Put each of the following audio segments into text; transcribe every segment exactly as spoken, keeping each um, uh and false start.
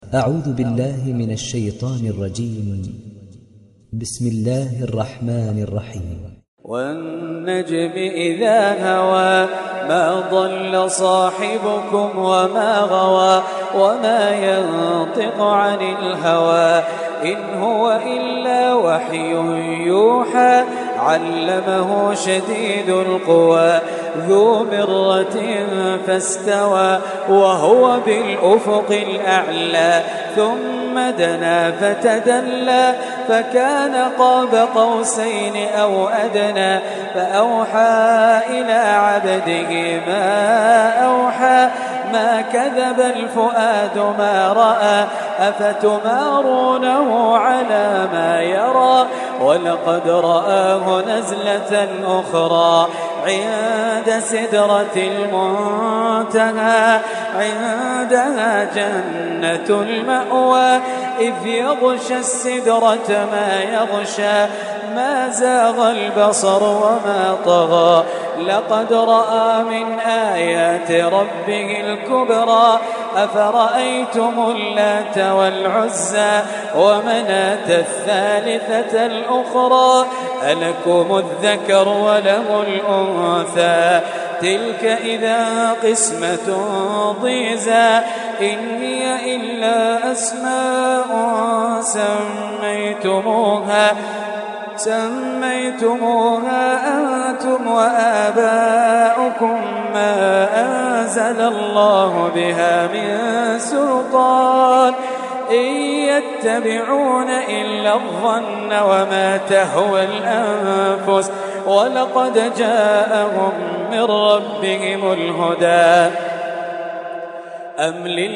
أعوذ بالله من الشيطان الرجيم. بسم الله الرحمن الرحيم. والنجم إذا هوى ما ضل صاحبكم وما غوى وما ينطق عن الهوى إن هو إلا وحي يوحى علمه شديد القوى ذو مرة فاستوى وهو بالأفق الأعلى ثم دنا فتدلى فكان قاب قوسين أو أدنى فأوحى إلى عبده ما أوحى ما كذب الفؤاد ما رأى أفتمارونه على ما يرى ولقد رآه نزلة أخرى عند سدرة المنتهى عندها جنة المأوى إذ يغشى السدرة ما يغشى ما زاغ البصر وما طغى لقد رأى من آيات ربه الكبرى أفرأيتم اللات والعزى ومناة الثالثة الأخرى ألكم الذكر وله الأنثى تلك إذا قسمة ضيزى إن هي إلا أسماء سميتموها سميتموها أنتم وآباؤكم ما أنزل الله بها من سلطان إن يتبعون إلا الظن وما تهوى الأنفس ولقد جاءهم من ربهم الهدى أم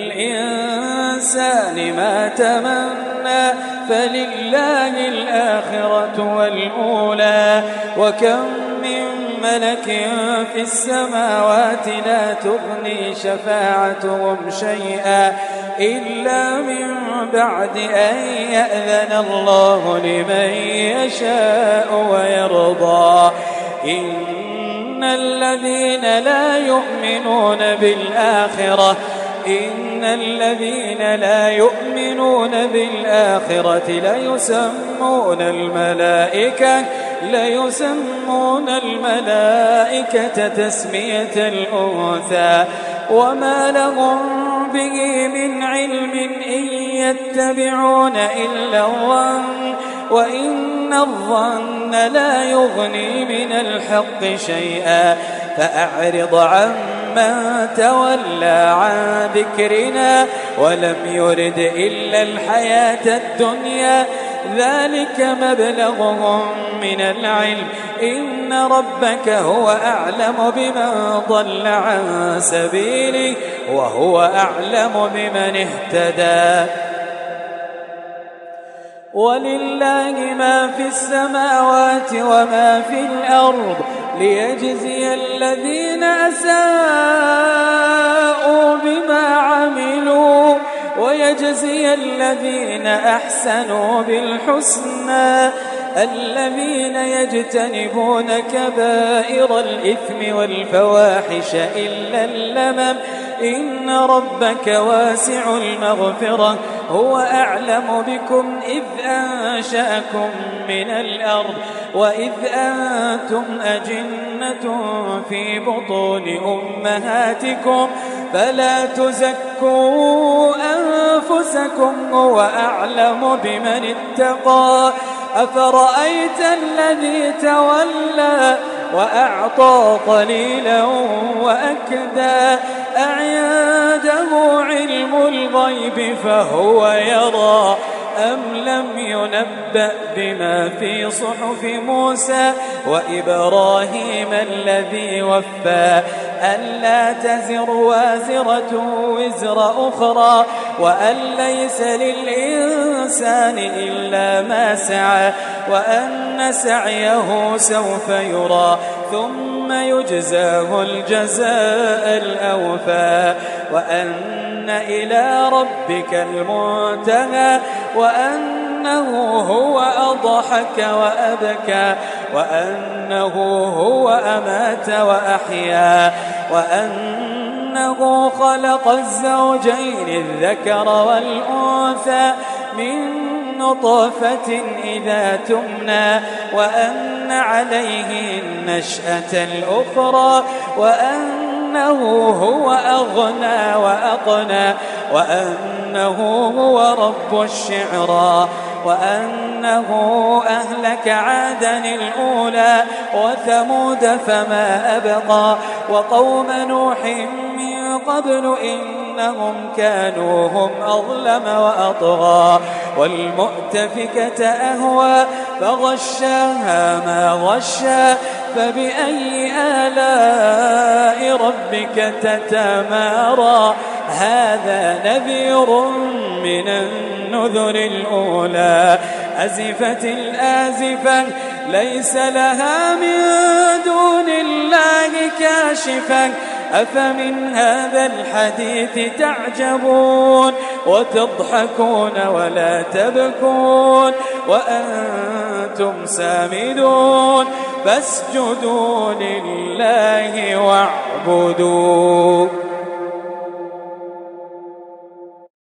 للإنسان ما تمنى فلله الآخرة والأولى وكم من ملك في السماوات لا تغني شفاعتهم شيئا إلا من بعد أن يأذن الله لمن يشاء ويرضى إن الذين لا يؤمنون بالآخرة إن الذين لا يؤمنون بالآخرة ليسمون الملائكة ليسمون الملائكة تسمية الأنثى وما لهم به من علم إن يتبعون إلا الظن وإن الظن لا يغني من الحق شيئا فأعرض عمن تولى عن ذكرنا ولم يرد إلا الحياة الدنيا ذلك مبلغهم من العلم إن ربك هو أعلم بمن ضل عن سبيله وهو أعلم بمن اهتدى ولله ما في السماوات وما في الأرض ليجزي الذين أساءوا بما عملوا ويجزي الذين أحسنوا بالحسنى الذين يجتنبون كبائر الإثم والفواحش إلا اللمم إن ربك واسع المغفرة هو أعلم بكم إذ أنشأكم من الأرض وإذ أنتم أجنة في بطون أمهاتكم فلا تزكوا أنفسكم هو أعلم بمن اتقى أفرأيت الذي تولى وأعطى قليلا وأكدى أعنده علم الغيب فهو يرى أم لم ينبأ بما في صحف موسى وإبراهيم الذي وفى ألا تزر وازرة وزر أخرى وأن ليس للإنسان إلا ما سعى وأن سعيه سوف يرى ثم يجزاه الجزاء الأوفى وأن إلى ربك المنتهى وأنه هو أضحك وأبكى وأنه هو أمات وأحيا وأن أنه خلق الزوجين الذكر والأنثى من نطفة إذا تمنى وأن عليه النشأة الأخرى وأنه هو أغنى وأقنى وأنه هو رب الشعرى وأنه أهلك عادا الأولى وثمود فما أبقى وقوم نوح من قبل إنهم كانوا هم أظلم وأطغى والمؤتفكة أهوى فغشاها ما غشى فبأي آلاء ربك تتمارى هذا نذير من النذر الأولى أزفت الآزفة ليس لها من دون الله كاشفة أفمن هذا الحديث تعجبون وتضحكون ولا تبكون وأنتم سامدون فاسجدوا لله واعبدوا